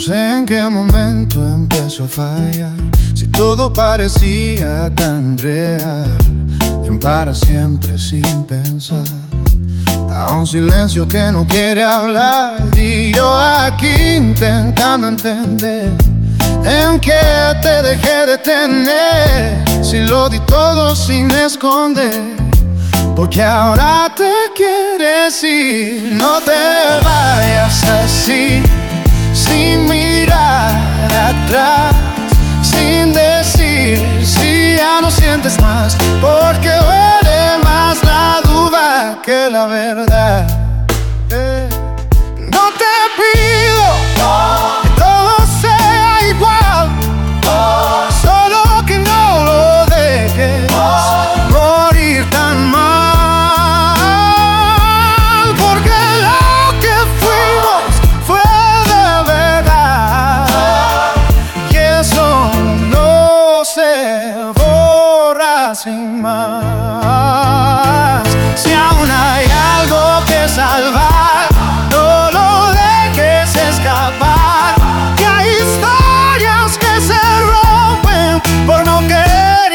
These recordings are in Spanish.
sé en qué momento empezó a fallar. Si todo parecía tan real, en para siempre sin pensar, a un silencio que no quiere hablar. Y yo aquí intentando entender en qué te dejé de tener, si lo di todo sin esconder, porque ahora te quieres ir. No te vayas así, sin mirar atrás, sin decir si ya no sientes más, porque duele más la duda que la verdad. No te pido que todo sea igual, solo que no lo dejes morir tan mal, porque lo que fuimos fue de verdad, y eso no se borra sin más. Si aún hay algo que salvar, no lo dejes escapar, que hay historias que se rompen por no querer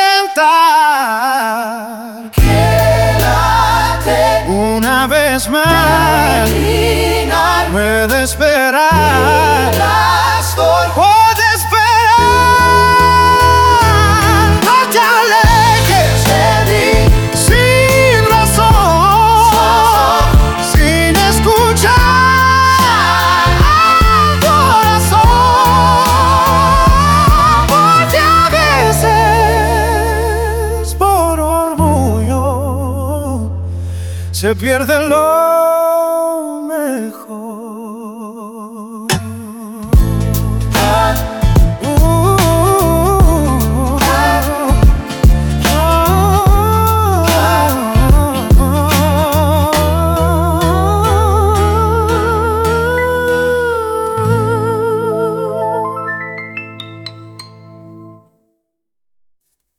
intentar. Quédate una vez más, puede esperar, puede esperar. No te alejes de mí sin razón, sin escuchar al corazón, porque a veces por orgullo se pierde lo mejor.